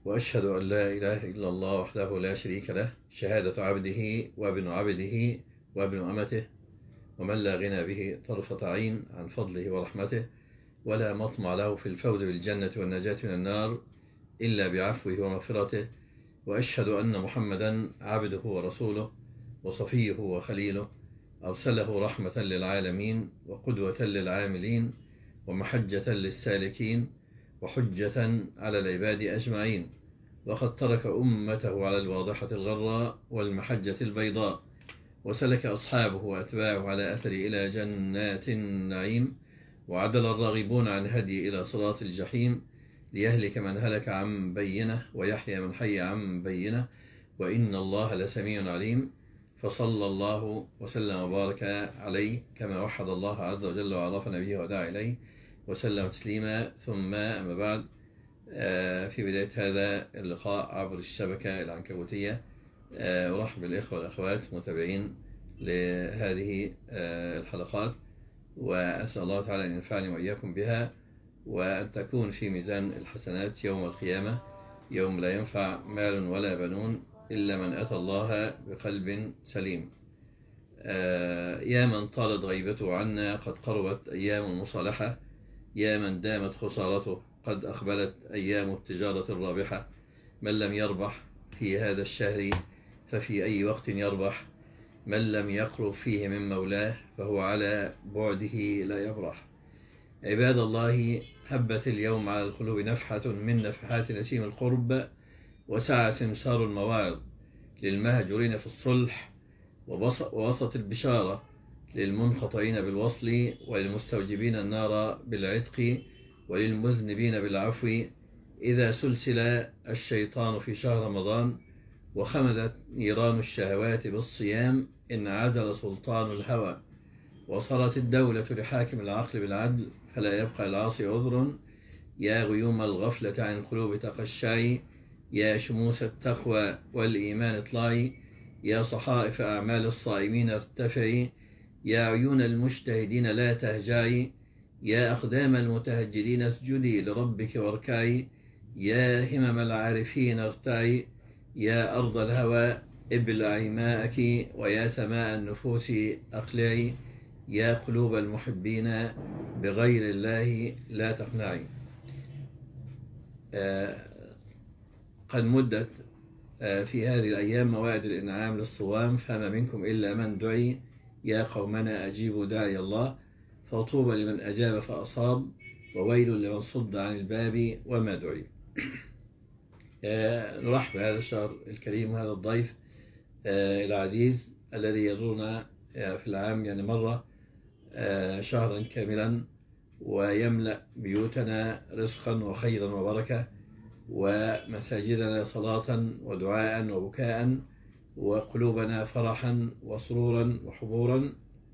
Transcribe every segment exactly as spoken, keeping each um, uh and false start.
وأشهد أن لا إله إلا الله وحده لا شريك له، شهادة عبده وابن عبده وابن أمته، ومن لا غنى به طرفة عين عن فضله ورحمته، ولا مطمع له في الفوز بالجنة والنجاة من النار إلا بعفوه ومغفرته. وأشهد أن محمدا عبده ورسوله وصفيه وخليله، أرسله رحمة للعالمين وقدوة للعاملين ومحجة للسالكين وحجة على العباد أجمعين. وقد ترك أمته على الواضحة الغراء والمحجة البيضاء، وسلك أصحابه وأتباعه على أثر إلى جنات النعيم، وعدل الراغبون عن هدي إلى صراط الجحيم، ليهلك من هلك عن بينه ويحيى من حي عن بينه، وإن الله لسميع عليم. فصلى الله وسلم وبارك عليه كما وحد الله عز وجل وعرف نبيه ودعا إليه وسلم تسليما. ثم أما بعد، في بداية هذا اللقاء عبر الشبكة العنكبوتية أرحب بالإخوة والأخوات متابعين لهذه الحلقات، وأسأل الله تعالى أن ينفعني وإياكم بها، وأن تكون في ميزان الحسنات يوم القيامة، يوم لا ينفع مال ولا بنون إلا من أتى الله بقلب سليم. يا من طالت غيبته عنا قد قربت أيام المصالحة، يا من دامت خسارته قد أقبلت أيام التجارة الرابحة. من لم يربح في هذا الشهر ففي أي وقت يربح، من لم يقرب فيه من مولاه فهو على بعده لا يبرح. عباد الله، هبت اليوم على القلوب نفحة من نفحات نسيم القرب، وسعى سمسار المواعظ للمهجورين في الصلح، ووسط البشارة للمنقطعين بالوصل، وللمستوجبين النار بالعتق، وللمذنبين بالعفو. إذا سلسل الشيطان في شهر رمضان وخمدت نيران الشهوات بالصيام، انعزل سلطان الهوى، وصلت الدولة لحاكم العقل بالعدل، فلا يبقى العاصي عذر. يا غيوم الغفلة عن القلوب تقشعي، يا شموس التقوى والإيمان اطلعي، يا صحائف أعمال الصائمين ارتفعي، يا عيون المجتهدين لا تهجعي، يا أقدام المتهجدين اسجدي لربك واركعي، يا همم العارفين ارتعي، يا أرض الهوى ابلعي ماءك، ويا سماء النفوس أقلعي، يا قلوب المحبين بغير الله لا تقنعي. آه قد مدت آه في هذه الأيام موائد الإنعام للصوام، فما منكم إلا من دعي. يا قومنا أجيبوا داعي الله، فطوبى لمن أجاب فأصاب، وويل لمن صد عن الباب وما دعي. آه نرحب بهذا الشهر الكريم وهذا الضيف آه العزيز الذي يزورنا آه في العام يعني مرة آه شهرا كاملا، ويملأ بيوتنا رزقا وخيرا وبركة، ومساجدنا صلاة ودعاء وبكاء، وقلوبنا فرحا وسرورا وحبورا.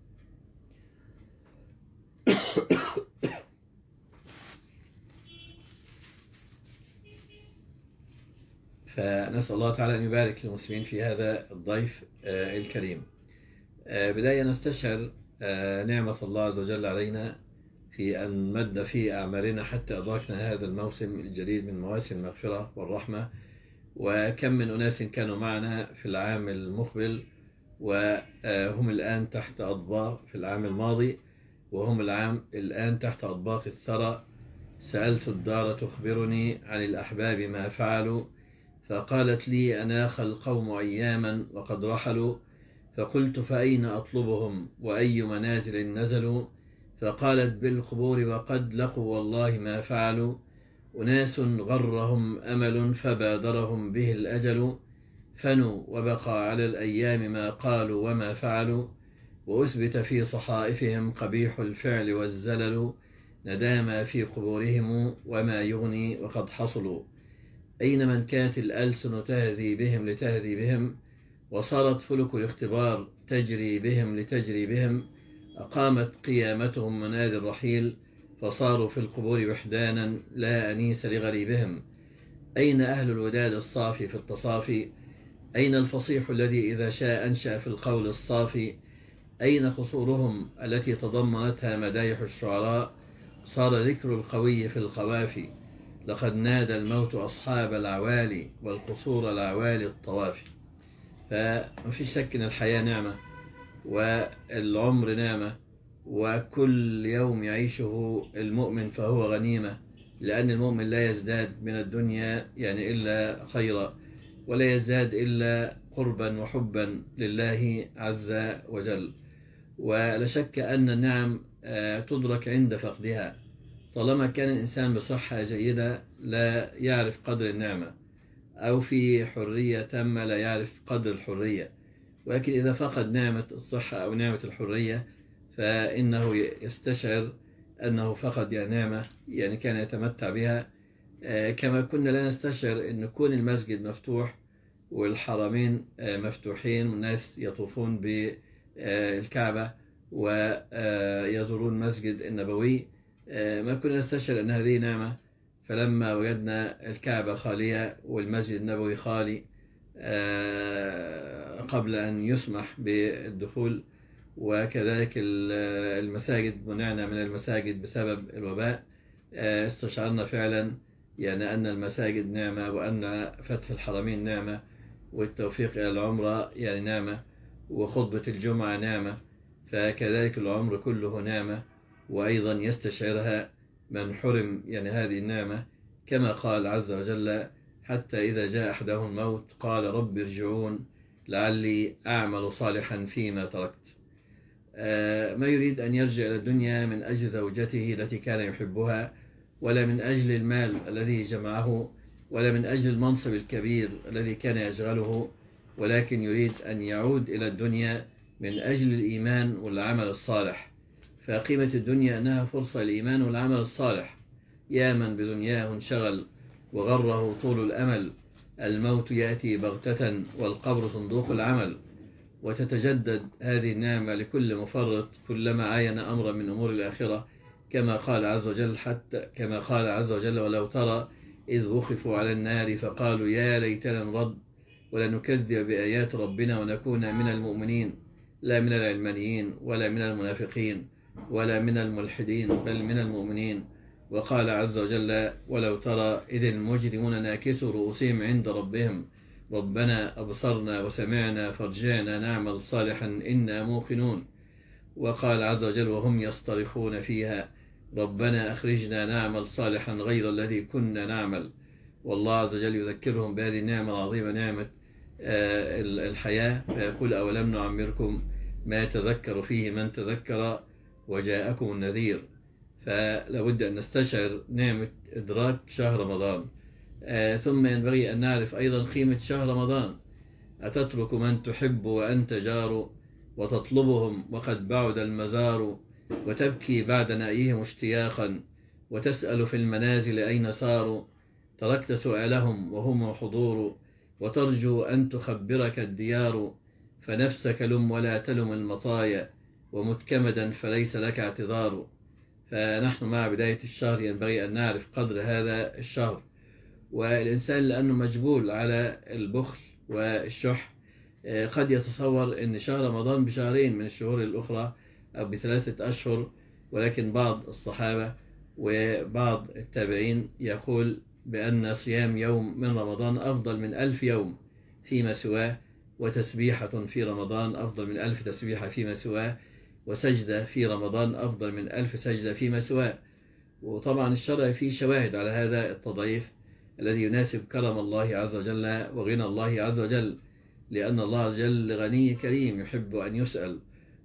فنسأل الله تعالى أن يبارك للمسلمين في هذا الضيف الكريم. بداية نستشعر نعمة الله عز وجل علينا في أن مد في أعمارنا حتى أدركنا هذا الموسم الجديد من مواسم المغفرة والرحمة. وكم من أناس كانوا معنا في العام المقبل وهم الآن تحت أطباق في العام الماضي، وهم العام الآن تحت أطباق الثرى. سألت الدار تخبرني عن الأحباب ما فعلوا، فقالت لي أناخ القوم أياما وقد رحلوا، فقلت فأين أطلبهم وأي منازل نزلوا، فقالت بالقبور وقد لقوا والله ما فعلوا، أناس غرهم أمل فبادرهم به الأجل، فنوا وبقى على الأيام ما قالوا وما فعلوا، وأثبت في صحائفهم قبيح الفعل والزلل، نداما في قبورهم وما يغني وقد حصلوا. أين من كانت الألسن تهذي بهم لتهذي بهم، وصارت فلك الاختبار تجري بهم لتجري بهم، أقامت قيامتهم منادي الرحيل، فصاروا في القبور وحدانا لا أنيس لغريبهم. أين أهل الوداد الصافي في التصافي، أين الفصيح الذي إذا شاء أنشأ في القول الصافي، أين قصورهم التي تضمنتها مدايح الشعراء، صار ذكر القوي في القوافي، لقد نادى الموت أصحاب العوالي والقصور العوالي الطوافي. فمفيش شك أن الحياة نعمة والعمر نعمة، وكل يوم يعيشه المؤمن فهو غنيمة، لأن المؤمن لا يزداد من الدنيا يعني إلا خيرا، ولا يزداد إلا قربا وحبا لله عز وجل. ولا شك أن النعم تدرك عند فقدها. طالما كان الإنسان بصحة جيدة لا يعرف قدر النعمة، أو في حرية تامة لا يعرف قدر الحرية. ولكن إذا فقد نعمة الصحة أو نعمة الحرية فإنه يستشعر أنه فقد يعني نعمة يعني كان يتمتع بها، كما كنا لا نستشعر أن كون المسجد مفتوح والحرمين مفتوحين والناس يطوفون بالكعبة ويزورون المسجد النبوي، ما كنا نستشعر أن هذه نعمة. فلما وجدنا الكعبة خالية والمسجد النبوي خالي قبل أن يسمح بالدخول، وكذلك المساجد منعنا من المساجد بسبب الوباء، استشعرنا فعلا يعني أن المساجد نعمة، وأن فتح الحرمين نعمة، والتوفيق إلى العمرة يعني نعمة، وخطبة الجمعة نعمة. فكذلك العمر كله نعمة، وأيضا يستشعرها من حرم يعني هذه النعمة، كما قال عز وجل: حتى إذا جاء أحدهم الموت قال رب ارجعون لعلي أعمل صالحا فيما تركت. ما يريد أن يرجع إلى الدنيا من أجل زوجته التي كان يحبها، ولا من أجل المال الذي جمعه، ولا من أجل المنصب الكبير الذي كان يشغله، ولكن يريد أن يعود إلى الدنيا من أجل الإيمان والعمل الصالح. فقيمة الدنيا أنها فرصة للإيمان والعمل الصالح. يا من بدنياه انشغل وغره طول الأمل، الموت يأتي بغتة والقبر صندوق العمل. وتتجدد هذه النعمة لكل مفرط كلما عاين أمرا من أمور الآخرة، كما قال عز وجل حتى كما قال عز وجل: ولو ترى إذ وقفوا على النار فقالوا يا ليتنا نرد ولا نكذب بآيات ربنا ونكون من المؤمنين، لا من العلمانيين ولا من المنافقين ولا من الملحدين، بل من المؤمنين. وقال عز وجل: ولو ترى إذ المجرمون ناكسوا رؤوسهم عند ربهم ربنا أبصرنا وسمعنا فارجعنا نعمل صالحا إنا موقنون. وقال عز وجل وهم يصطرخون فيها ربنا أخرجنا نعمل صالحا غير الذي كنا نعمل. والله عز وجل يذكرهم بهذه النعمة العظيمة، نعمة الحياة، فيقول: أولم نعمركم ما يتذكر فيه من تذكر وجاءكم النذير. فلابد أن نستشعر نعمة إدراك شهر رمضان. آه ثم ينبغي أن نعرف أيضا قيمة شهر رمضان. أتترك من تحب وأنت جار، وتطلبهم وقد بعد المزار، وتبكي بعد نائهم اشتياقا، وتسأل في المنازل أين صاروا، تركت سؤالهم وهم حضور، وترجو أن تخبرك الديار، فنفسك لم ولا تلم المطايا، ومتكمدا فليس لك اعتذار. فنحن مع بداية الشهر ينبغي أن نعرف قدر هذا الشهر. والإنسان لأنه مجبول على البخل والشح قد يتصور أن شهر رمضان بشهرين من الشهور الأخرى أو بثلاثة أشهر، ولكن بعض الصحابة وبعض التابعين يقول بأن صيام يوم من رمضان أفضل من ألف يوم فيما سواه، وتسبيحة في رمضان أفضل من ألف تسبيحة فيما سواه، وسجدة في رمضان أفضل من ألف سجدة فيما سواه. وطبعا الشرع فيه شواهد على هذا التضعيف الذي يناسب كرم الله عز وجل وغنى الله عز وجل، لأن الله عز وجل غني كريم يحب أن يسأل.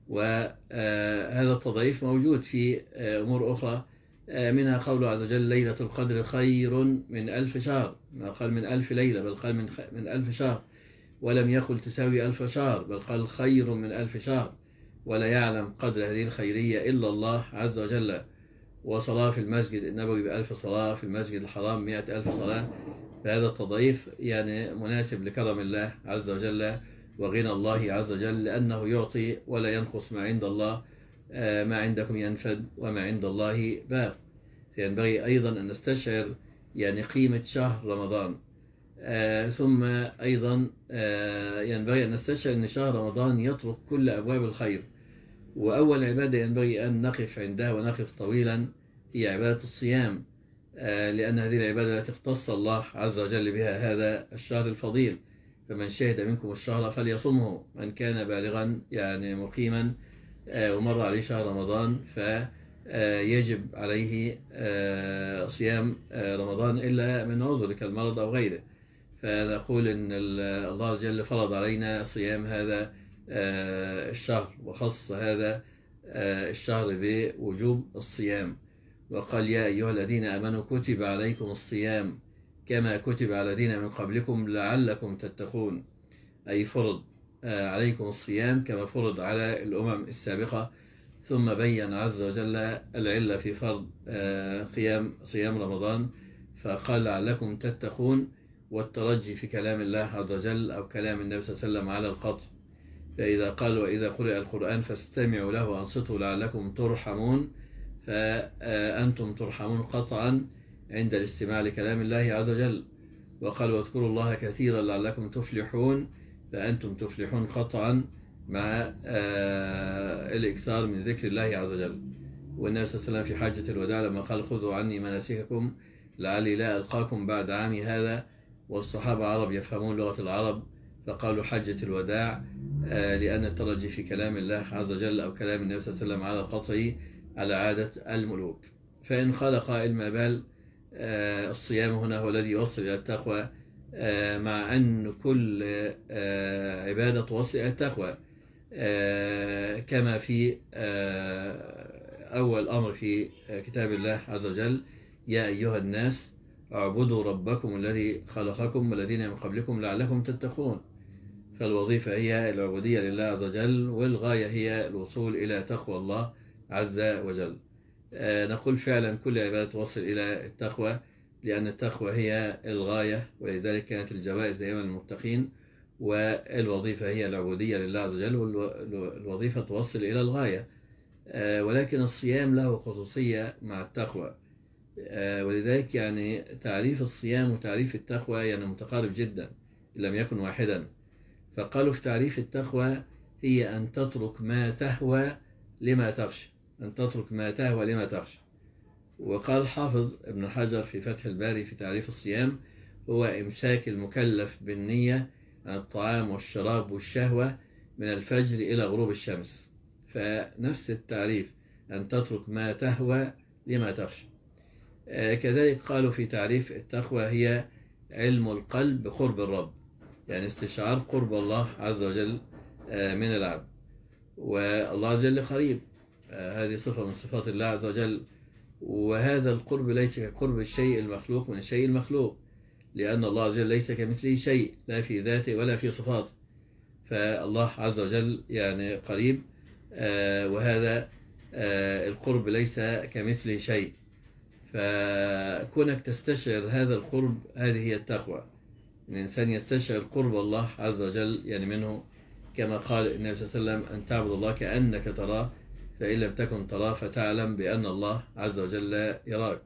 وهذا التضعيف موجود في أمور أخرى، منها قوله عز وجل: ليلة القدر خير من ألف شهر، ما قال من ألف ليلة بل قال من, من ألف شهر، ولم يقل تساوي ألف شهر بل قال خير من ألف شهر. ولا يعلم قدر هذه الخيرية إلا الله عز وجل. وصلاة في المسجد النبوي بألف صلاة، في المسجد الحرام مئة ألف صلاة. فهذا التضعيف يعني مناسب لكرم الله عز وجل وغنى الله عز وجل، لأنه يعطي ولا ينقص ما عند الله، ما عندكم ينفد وما عند الله باق. فينبغي أيضا أن نستشعر يعني قيمة شهر رمضان. آه ثم أيضا آه ينبغي أن نستشعر أن شهر رمضان يطرق كل أبواب الخير. وأول عبادة ينبغي أن نقف عندها ونقف طويلا هي عبادة الصيام، لأن هذه العبادة التي اختص الله عز وجل بها هذا الشهر الفضيل. فمن شهد منكم الشهر فليصمه، من كان بالغا يعني مقيما ومر عليه شهر رمضان فيجب عليه صيام رمضان إلا من عذر كالمرض أو غيره. فنقول إن الله عز وجل فرض علينا صيام هذا الشهر، وخص هذا الشهر بوجوب الصيام، وقال يا أيها الذين آمنوا كتب عليكم الصيام كما كتب على الذين من قبلكم لعلكم تتقون، أي فرض عليكم الصيام كما فرض على الأمم السابقة. ثم بين عز وجل العلة في فرض قيام صيام رمضان، فقال لعلكم تتقون، والترجي في كلام الله عز وجل أو كلام النبي صلى الله عليه وسلم على القطع. فإذا قال وإذا قرئ القرآن فاستمعوا له وأنصتوا لعلكم ترحمون، فأنتم ترحمون قطعا عند الاستماع لكلام الله عز وجل. وقال واذكروا الله كثيرا لعلكم تفلحون، فأنتم تفلحون قطعا مع الإكثار من ذكر الله عز وجل. والنبي صلى الله عليه وسلم في حجة الوداع لما قال خذوا عني مناسككم لعلي لا ألقاكم بعد عامي هذا، والصحابة عرب يفهمون لغة العرب فقالوا حجة الوداع، لأن الترجي في كلام الله عز وجل أو كلام النبي صلى الله عليه وسلم على القطع على عادة الملوك. فإن قال قائل ما بال الصيام هنا هو الذي يوصل إلى التقوى، مع أن كل عبادة توصل إلى التقوى، كما في أول أمر في كتاب الله عز وجل يا أيها الناس اعبدوا ربكم الذي خلقكم والذين من قبلكم لعلكم تتقون. فالوظيفة هي العبودية لله عز وجل، والغاية هي الوصول إلى تقوى الله عز وجل. نقول فعلا كل عبادة توصل إلى التقوى، لأن التقوى هي الغاية، ولذلك كانت الجوائز دائما للمتقين، والوظيفة هي العبودية لله عز وجل، والوظيفة توصل إلى الغاية. ولكن الصيام له خصوصية مع التقوى، ولذلك يعني تعريف الصيام وتعريف التقوى يعني متقارب جدا إن لم يكن واحدا. فقالوا في تعريف التقوى هي أن تترك ما تهوى لما تخشى، أن تترك ما تهوى لما تخشى. وقال حافظ ابن حجر في فتح الباري في تعريف الصيام هو إمساك المكلف بالنية عن الطعام والشراب والشهوة من الفجر إلى غروب الشمس. فنفس التعريف أن تترك ما تهوى لما تخشى. كذلك قالوا في تعريف التقوى هي علم القلب بقرب الرب، يعني استشعار قرب الله عز وجل من العبد، والله عز وجل قريب، هذه صفة من صفات الله عز وجل. وهذا القرب ليس كقرب الشيء المخلوق من الشيء المخلوق، لأن الله عز وجل ليس كمثله شيء لا في ذاته ولا في صفاته، فالله عز وجل يعني قريب، وهذا القرب ليس كمثله شيء. فكونك تستشعر هذا القرب هذه هي التقوى، الإنسان يستشعر قرب الله عز وجل يعني منه، كما قال النبي صلى الله عليه وسلم أن تعبد الله كأنك تراه فإن لم تكن تراه فتعلم بأن الله عز وجل يراك.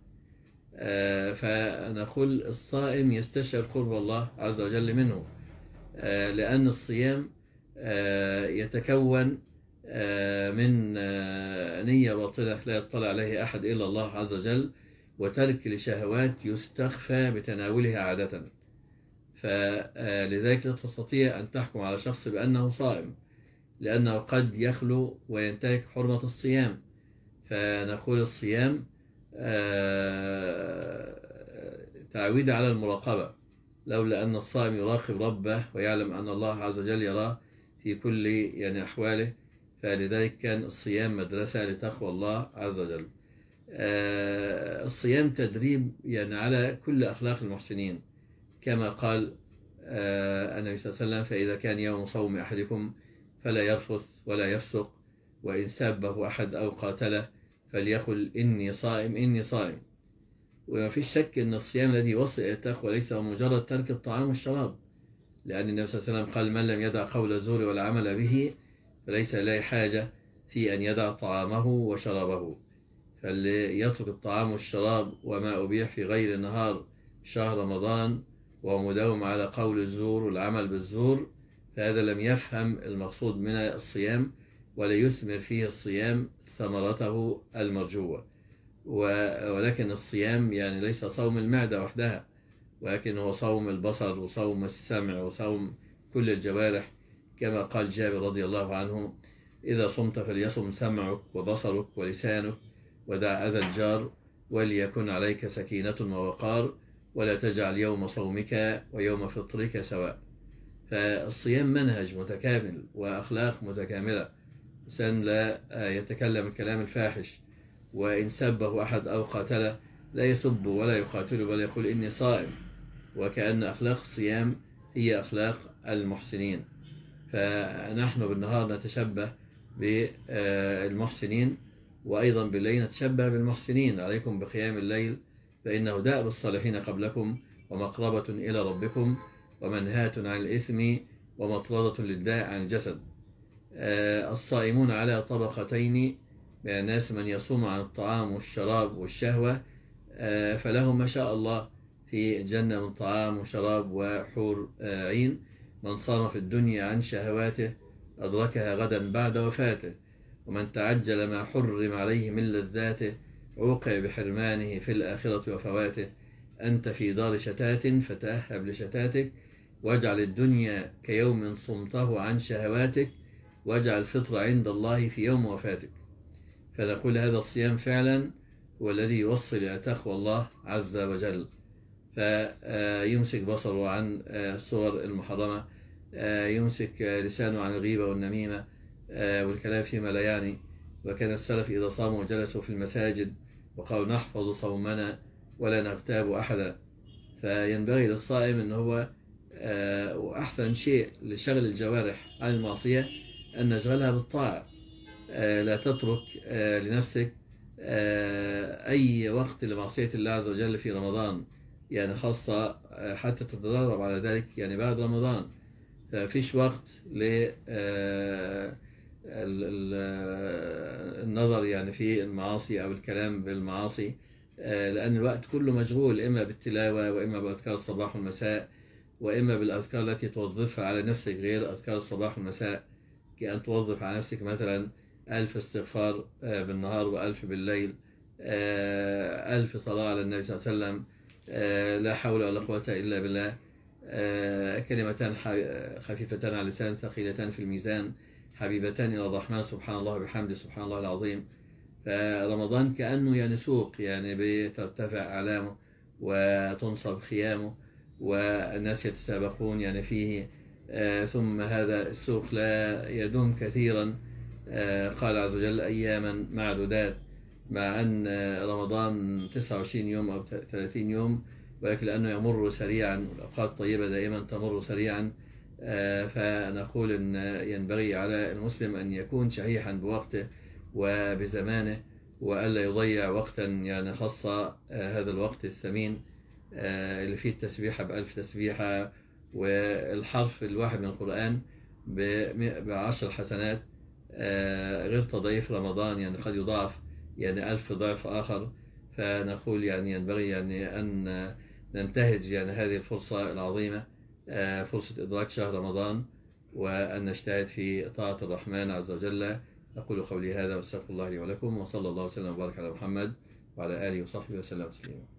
فنقول الصائم يستشعر قرب الله عز وجل منه، لأن الصيام يتكون من نية باطلة لا يطلع عليه أحد إلا الله عز وجل، وترك لشهوات يستخفى بتناولها عادة. فلذلك لا تستطيع أن تحكم على شخص بأنه صائم، لأنه قد يخلو وينتهك حرمة الصيام. فنقول الصيام تعويد على المراقبة، لولا أن الصائم يراقب ربه ويعلم أن الله عز وجل يراه في كل يعني أحواله، فلذلك كان الصيام مدرسة لتقوى الله عز وجل. الصيام تدريب يعني على كل أخلاق المحسنين، كما قال النبي صلى الله عليه وسلم فإذا كان يوم صوم أحدكم فلا يرفث ولا يفسق، وإن سابه أحد أو قاتله فليقل إني صائم إني صائم. وما فيش شك أن الصيام الذي يوصل إلى التقوى ليس هو مجرد ترك الطعام والشراب، لأن النبي صلى الله عليه وسلم قال من لم يدع قول الزور والعمل به فليس له حاجة في أن يدع طعامه وشرابه. فاللي يترك الطعام والشراب وما أبيح في غير نهار شهر رمضان ومداوم على قول الزور والعمل بالزور، فهذا لم يفهم المقصود من الصيام ولا يثمر فيه الصيام ثمرته المرجوة. ولكن الصيام يعني ليس صوم المعدة وحدها، ولكن هو صوم البصر وصوم السمع وصوم كل الجوارح، كما قال جابر رضي الله عنه: إذا صمت فليصم سمعك وبصرك ولسانك ودع أذى الجار، وليكن عليك سكينة ووقار، ولا تجعل يوم صومك ويوم فطرك سواء. فالصيام منهج متكامل وأخلاق متكاملة. إنسان لا يتكلم الكلام الفاحش، وإن سبه أحد أو قاتله لا يسب ولا يقاتله بل يقول إني صائم، وكأن أخلاق الصيام هي أخلاق المحسنين. فنحن بالنهار نتشبه بالمحسنين، وأيضا بالليل نتشبه بالمحسنين. عليكم بقيام الليل فإنه دأب الصالحين قبلكم، ومقربة إلى ربكم، ومنهاة عن الإثم، ومطردة للداء عن الجسد. الصائمون على طبقتين: من الناس من يصوم عن الطعام والشراب والشهوة، فلهم ما شاء الله في الجنة من طعام وشراب وحور عين. من صام في الدنيا عن شهواته أدركها غدا بعد وفاته، ومن تعجل ما حرم عليه من لذاته عوقب بحرمانه في الآخرة وفواته. أنت في دار شتات فتأهب لشتاتك، واجعل الدنيا كيوم صمته عن شهواتك، واجعل الفطر عند الله في يوم وفاتك. فنقول هذا الصيام فعلا هو الذي يوصل إلى تقوى الله عز وجل. فيمسك بصره عن الصور المحرمة، يمسك لسانه عن الغيبة والنميمة والكلام فيما لا يعني. وكان السلف إذا صاموا جلسوا في المساجد وقالوا: نحفظ صومنا ولا نغتاب أحدا. فينبغي للصائم أنه هو وأحسن شيء لشغل الجوارح عن المعصية أن نشغلها بالطاعة. لا تترك لنفسك أي وقت لمعصية الله عز وجل في رمضان، يعني خاصة حتى تتدرب على ذلك يعني بعد رمضان. ففيش وقت للنظر يعني في المعاصي أو الكلام بالمعاصي، لأن الوقت كله مشغول إما بالتلاوة، وإما بأذكار الصباح والمساء، وإما بالأذكار التي توظفها على نفسك غير أذكار الصباح والمساء، كأن توظف على نفسك مثلا ألف استغفار بالنهار وألف بالليل، ألف صلاة على النبي صلى الله عليه وسلم، لا حول ولا قوة إلا بالله، كلمتان خفيفتان على اللسان ثقيلتان في الميزان حبيبتان إلى الرحمن سبحان الله وبحمده سبحان الله العظيم. فرمضان كأنه يعني سوق، يعني بترتفع أعلامه وتنصب خيامه والناس يتسابقون يعني فيه. ثم هذا السوق لا يدوم كثيرا، قال عز وجل: أياما معدودات، مع أن رمضان تسعة وعشرين يوم أو ثلاثين يوم، ولكن لأنه يمر سريعا، الأوقات الطيبة دائما تمر سريعا. فنقول أن ينبغي على المسلم أن يكون شحيحا بوقته وبزمانه، وألا يضيع وقتا يعني خاصة هذا الوقت الثمين اللي فيه التسبيحة بألف تسبيحة، والحرف الواحد من القرآن بعشر حسنات، غير تضعيف رمضان يعني قد يضاعف يعني ألف ضعف آخر. فنقول يعني ينبغي يعني أن ننتهز يعني هذه الفرصة العظيمة، فرصة إدراك شهر رمضان، وأن نجتهد في طاعة الرحمن عز وجل. أقول قولي هذا واستغفر الله لي ولكم، وصلى الله وسلم وبارك على محمد وعلى آله وصحبه وسلم تسليما.